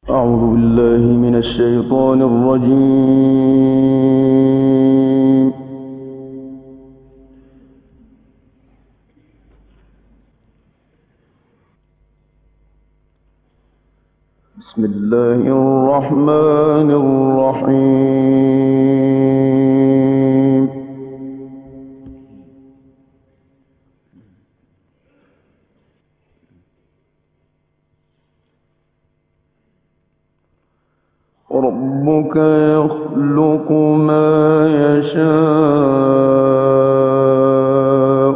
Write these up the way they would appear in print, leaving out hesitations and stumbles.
أعوذ بالله من الشيطان الرجيم. بسم الله الرحمن الرحيم. ربك يخلق ما يشاء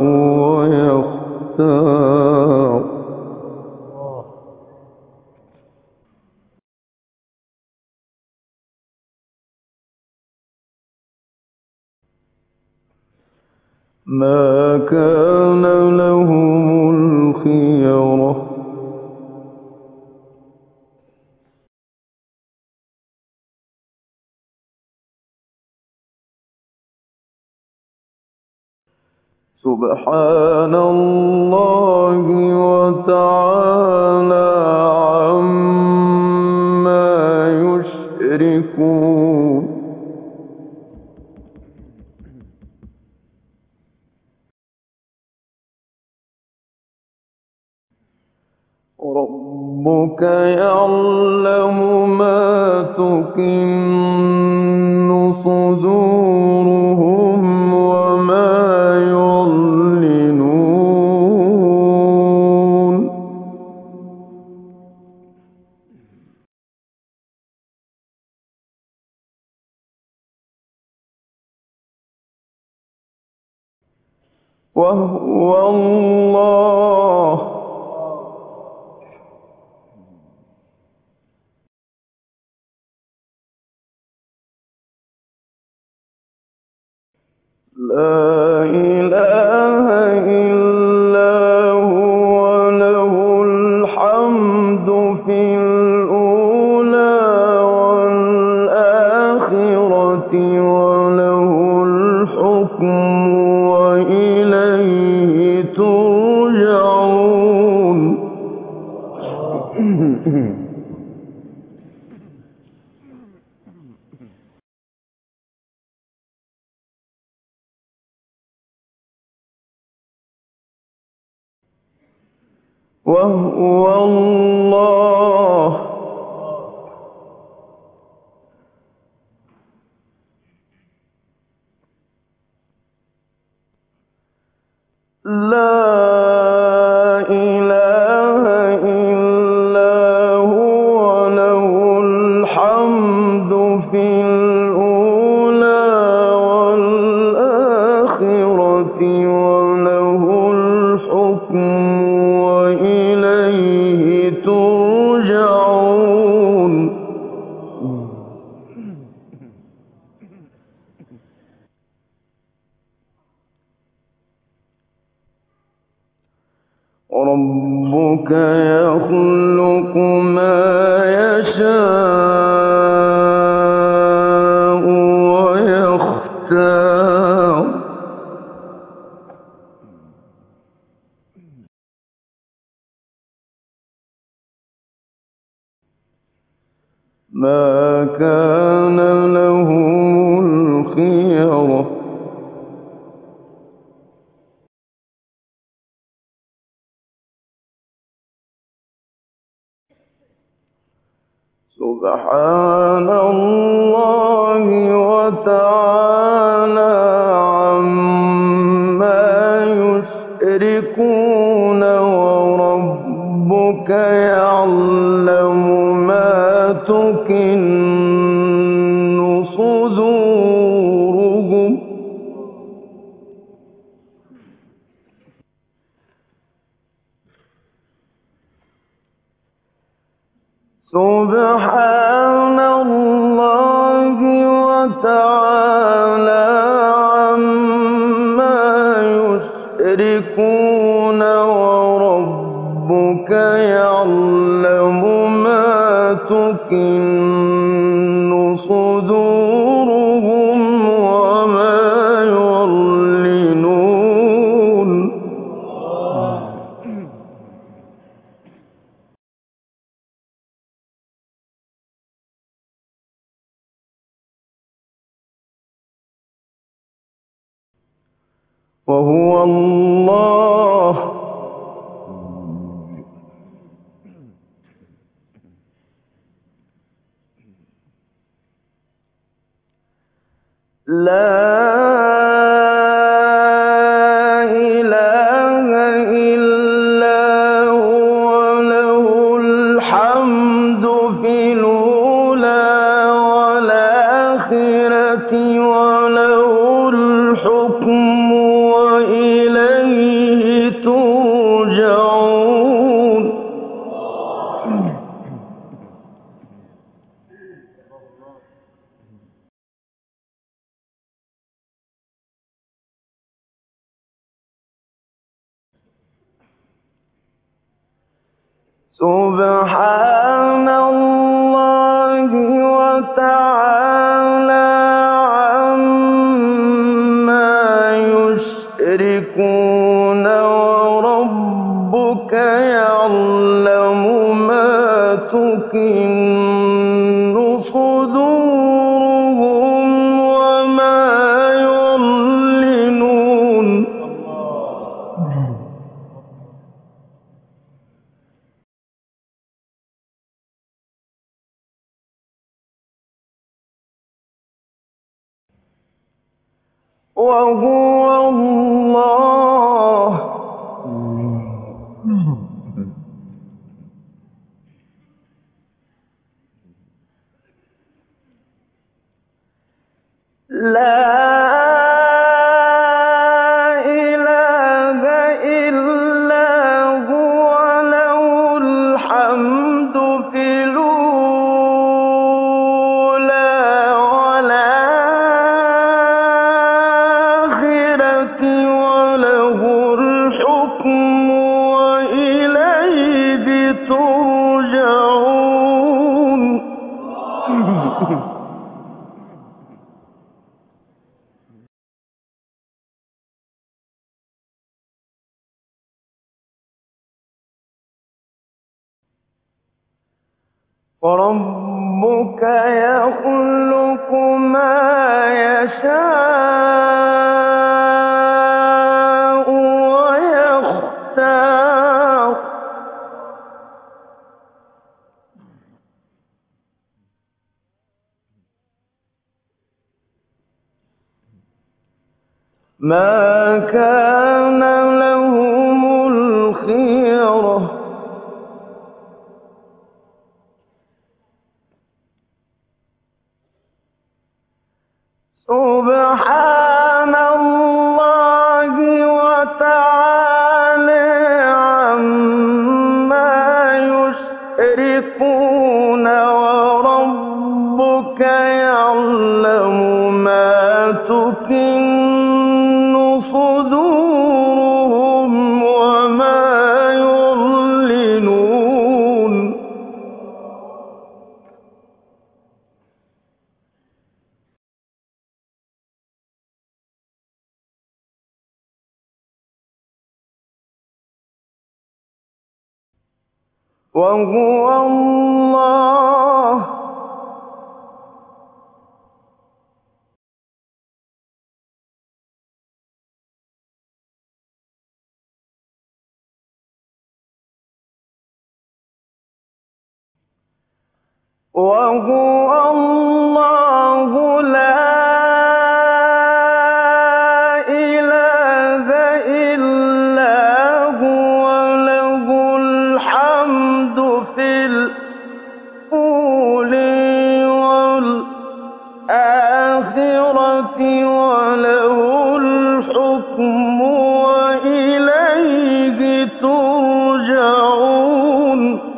ويختار. ما كان لهم الخيرة. سبحان الله وتعالى عما يشركون. ربك يعلم ما تكن صدورهم وما يعلنون. وهو الله لا إله إلا هو له الحمد في الأولى والآخرة وله الحكم وإليه ترجعون. وهو الله لا إله إلا هو له الحمد في الأولى والآخرة وله الحكم وإليه ترجعون. ربك يخلق ما يشاء ويختار. ما كان لهم الخيرة. سبحان الله وتعالى عما يشركون. وربك يعلم ما تكن صدورهم. سبحان الله وتعالى عما يشركون. وربك يعلم ما تكن صدورهم وما يعلنون. وهو الله. لا إله إلا هو له الحمد في الأولى والآخرة وله الحكم وإليه ترجعون. سبحان الله وتعالى عما يشركون وربك يعلم ما تكن صدورهم وما يعلنون. وهو الله. لا إله إلا هو له الحمد في الأولى والآخرة وله الحكم وإليه ترجعون. وربك يخلق ما يشاء ويختار. ما كان لهم الخيرة. سبحان الله وتعالى عما يشركون وربك يعلم ما تكن صدورهم وما يعلنون. وهو الله. وهو الله لا إله إلا هو له الحمد في الأولى والآخرة وله الحكم وإليه ترجعون.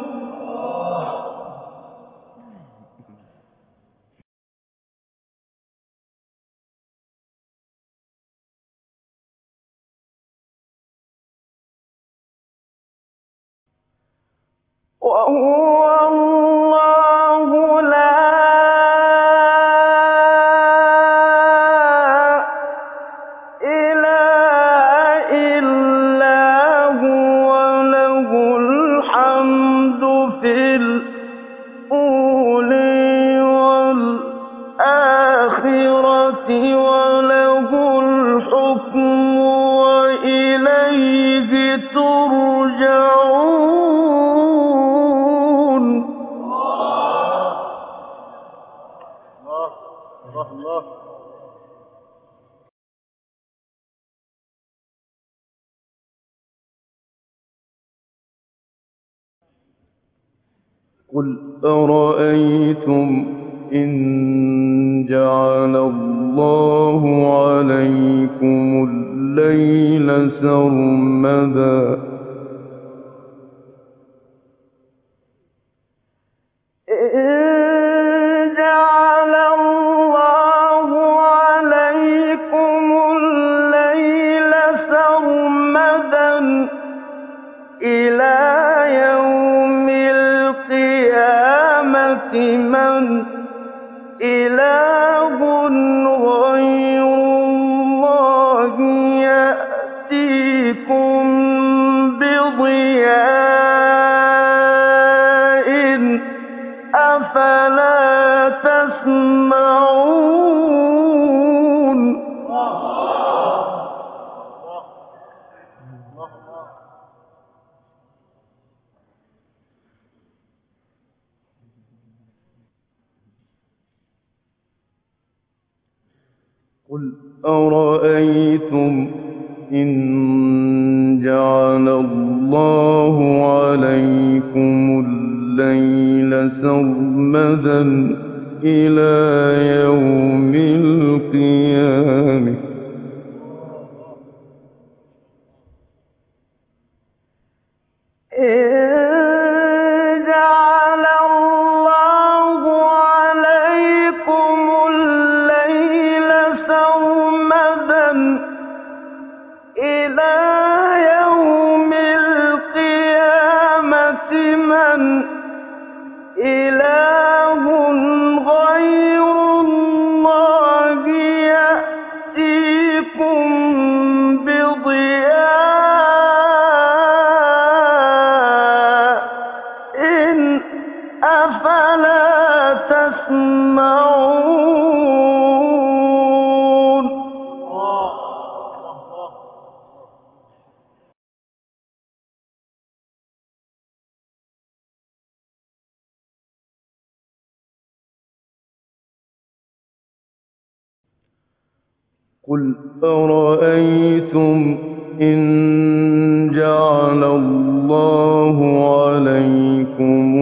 وهو الله لا إله إلا هو له الحمد في الأولى والآخرة وله الحكم قل أرأيتم إن جعل الله عليكم الليل سرمدا إلى يوم القيامة من إله غير الله يأتيكم بضياء أفلا تسمعون قل أرأيتم إن جعل الله عليكم الليل سرمدا إلى يوم القيامة إله غير الله يأتيكم بضياء أفلا تسمعون قل أرأيتم إن جعل الله عليكم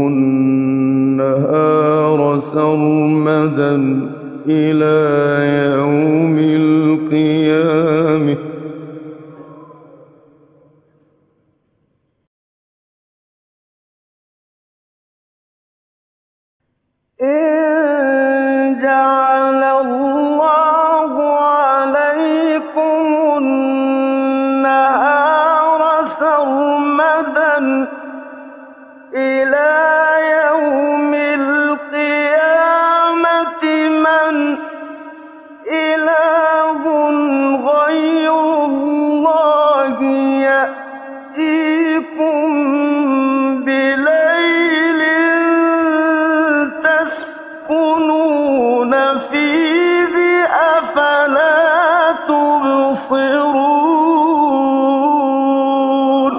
النهار سرمدا إلى يوم القيامة إن جعل الله عليكم النهار سرمدا إلى يوم القيامة من إله غير الله يأتيكم بليل تسكنون فيه أفلا تبصرون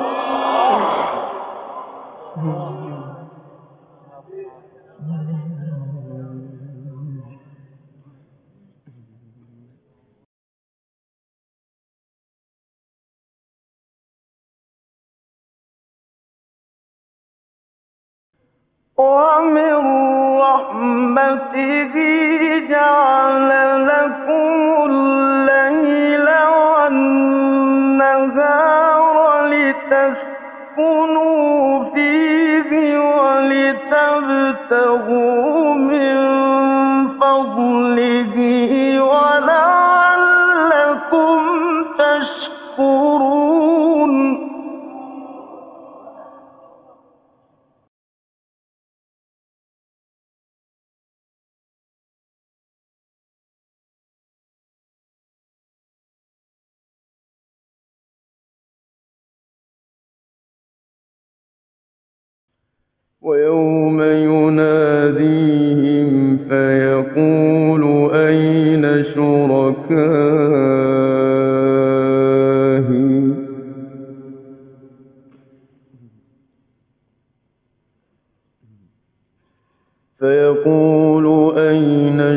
ومن رحمته جعل لكم الليل والنهار لتسكنوا فيه ولتبتغوا من فضله ولعلكم تشكرون ويوم يناديهم فيقول أين شركائي فيقول أين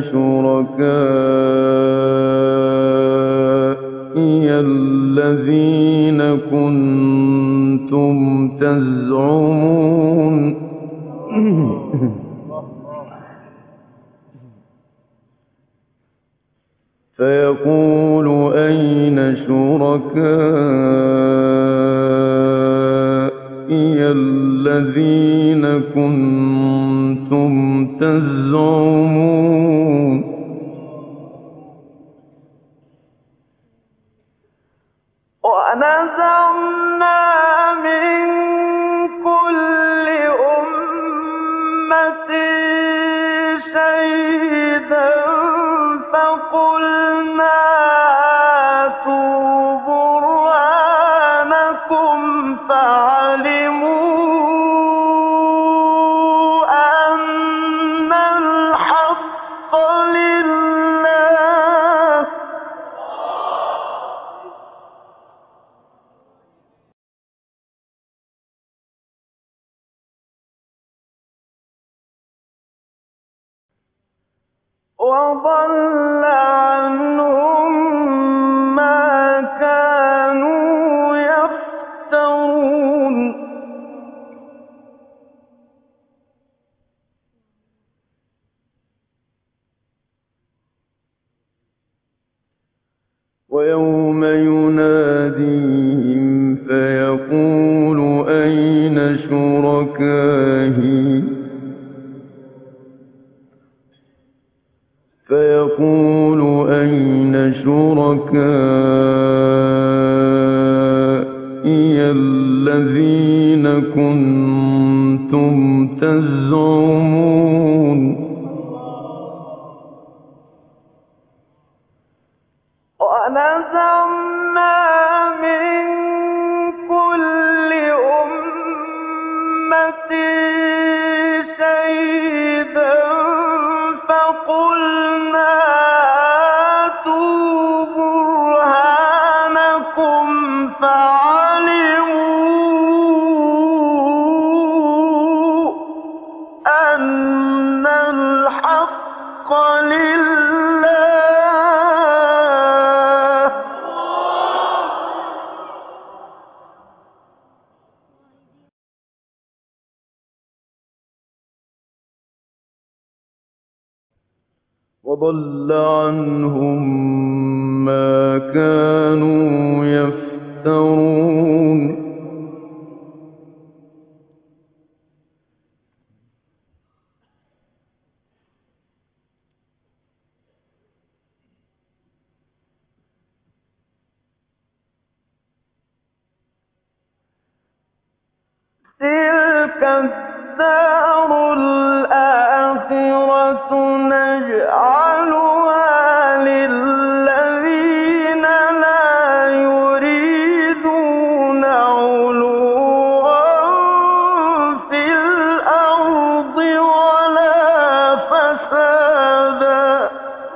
شركائي الذين كنتم تزعمون فيقول أين شركائي الذين كنتم تزعمون ونزعنا من كل أمة شهيدا فقلنا هاتوا برهانكم فعلموا أن الحق لله وضل عنهم ما كانوا يفترون ويوم يناديهم فيقول أين شركائي الذين كنتم تزعمون ونزعنا من كل أمة شهيدا فقلنا هاتوا برهانكم فعلموا أن الحق لله وضل عنهم ما كانوا يفترون تلك الدار الآخرة نجعلها للذين لا يريدون علوا في الأرض ولا فسادا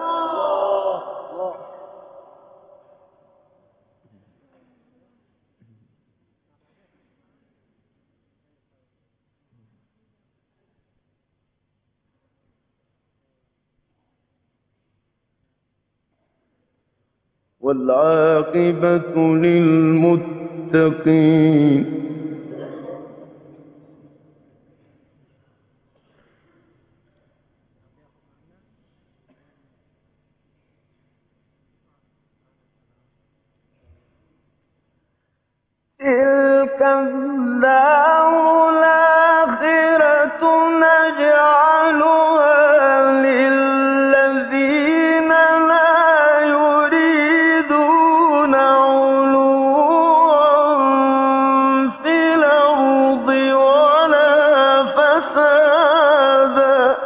والعاقبة للمتقين تلك الدار الآخرة نجعلها للذين لا يريدون علوا في الأرض ولا فسادا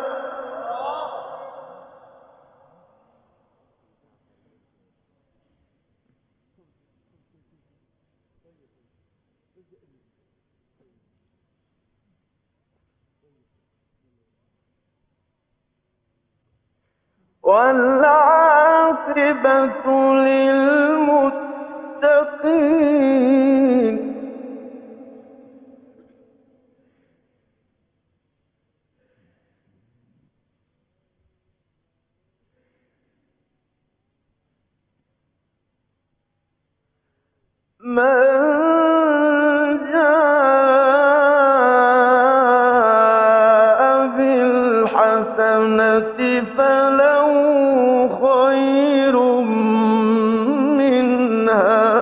والعاقبة للمتقين جاء بالحسنة فله خير منها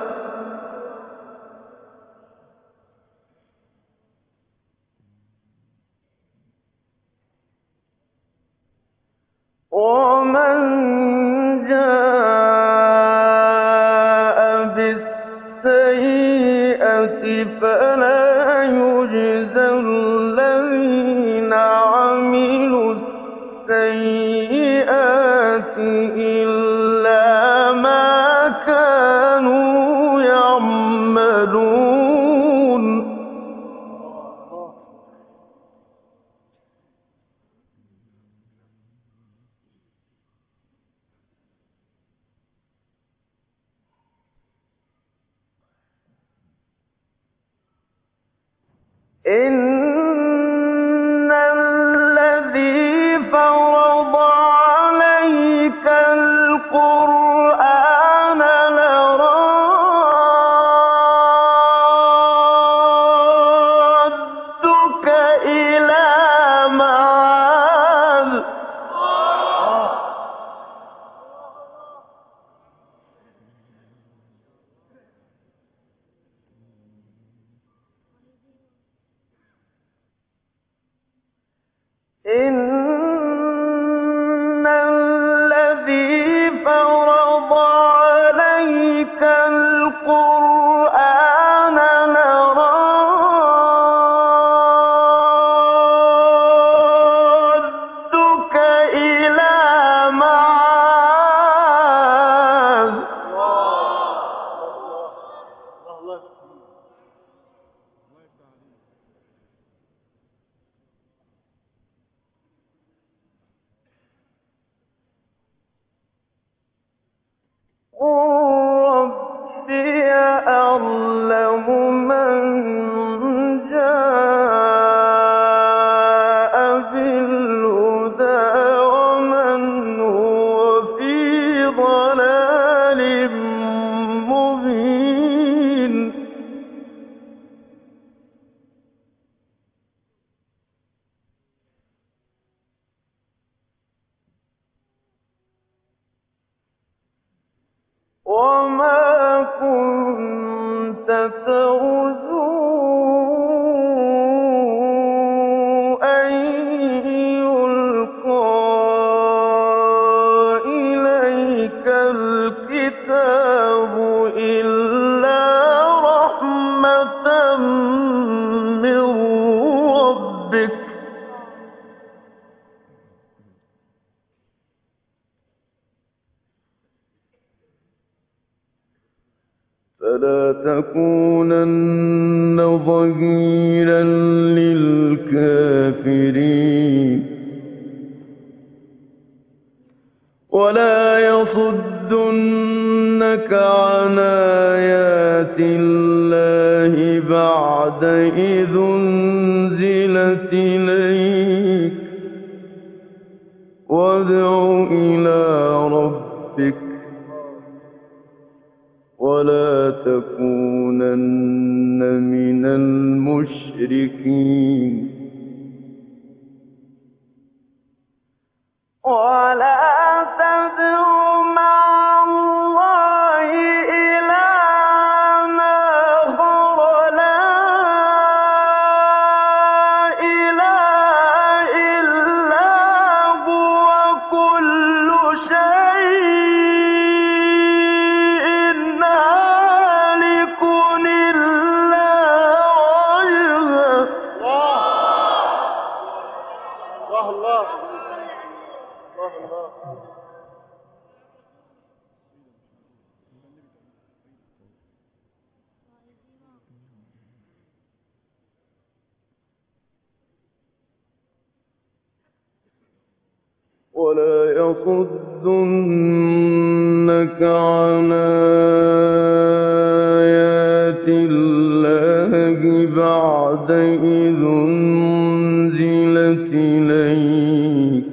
ومن جاء بالسيئة فلا يجزى الذين عملوا السيئات إلا ما كانوا يعملون إن الذي فرض عليك القرآن لرادك إلى معاد إن الذي فرض عليك القرآن لرادك إلى معاد قل ربي أعلم من جاء بالهدى ومن هو في ضلال مبين وما كنت ترجو أن يلقى إليك الكتاب إلا رحمة من ربك فلا تكونن ظهيرا للكافرين ولا يصدنك عن آيات الله بعد إذ أنزلت إليك وادع إلى ربك ولا تكونن من المشركين ولا تدع مع الله إلها آخر لا إله إلا هو كل شيء هالك إلا وجهه الله ولا يصدنك عن آيات الله بعد إذ أنزلت إليك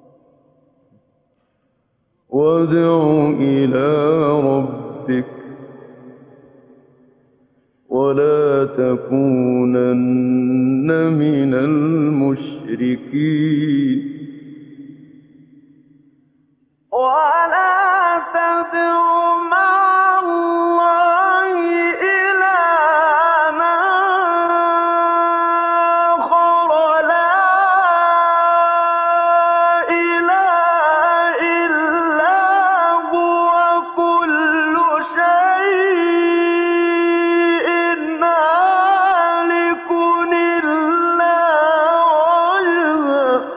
وادع إلى ربك تكونن من المشركين ولا تدع مع الله إلها آخر لا إله إلا هو كل شيء هالك إلا وجهه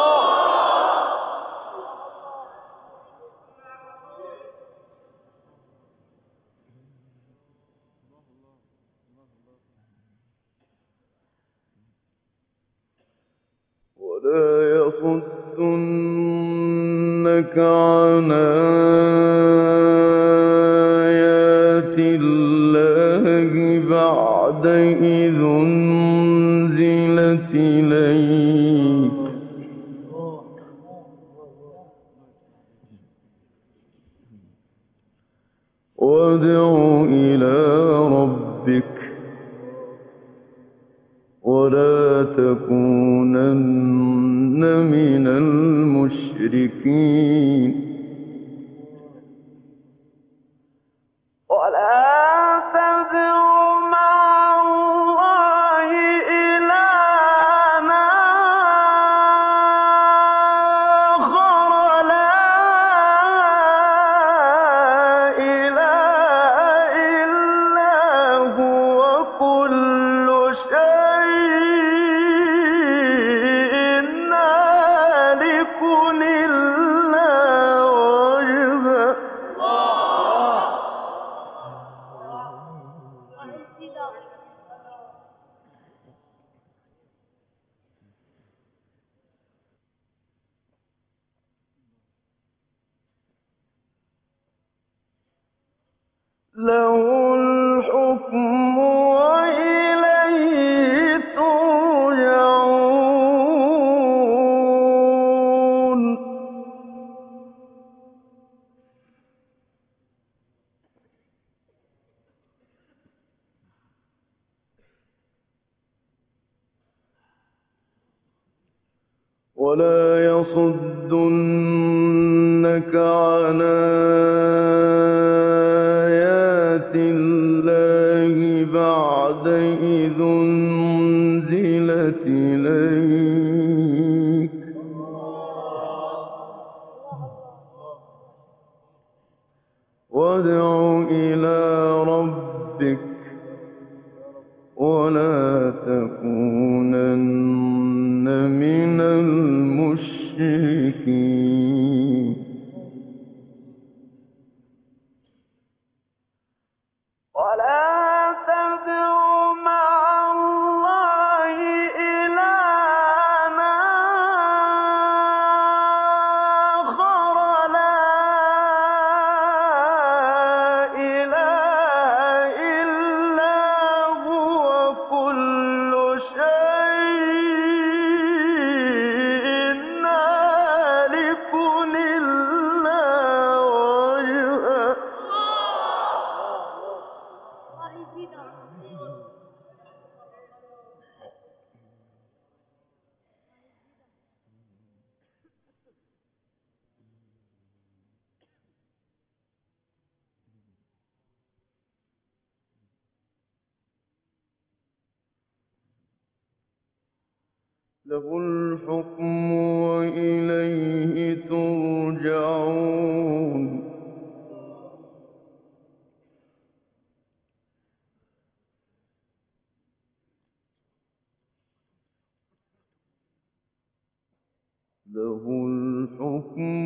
ولا يصدنك عن آيات الله بعد إذ أنزلت إليك وادع إلى ربك ولا تكونن من المشركين ولا تدع مع الله إلها آخر لا إله إلا هو كل شيء هالك إلا وجهه له الحكم وإليه ترجعون ولا يصدنك عن آيات الله بعد إذ أنزلت إليك وادع إلى ربك ولا تكونن من المشركين ولا تدع مع الله إلها آخر لا إله إلا هو كل شيء هالك إلا وجهه له الحكم وإليه ترجعون له الحكم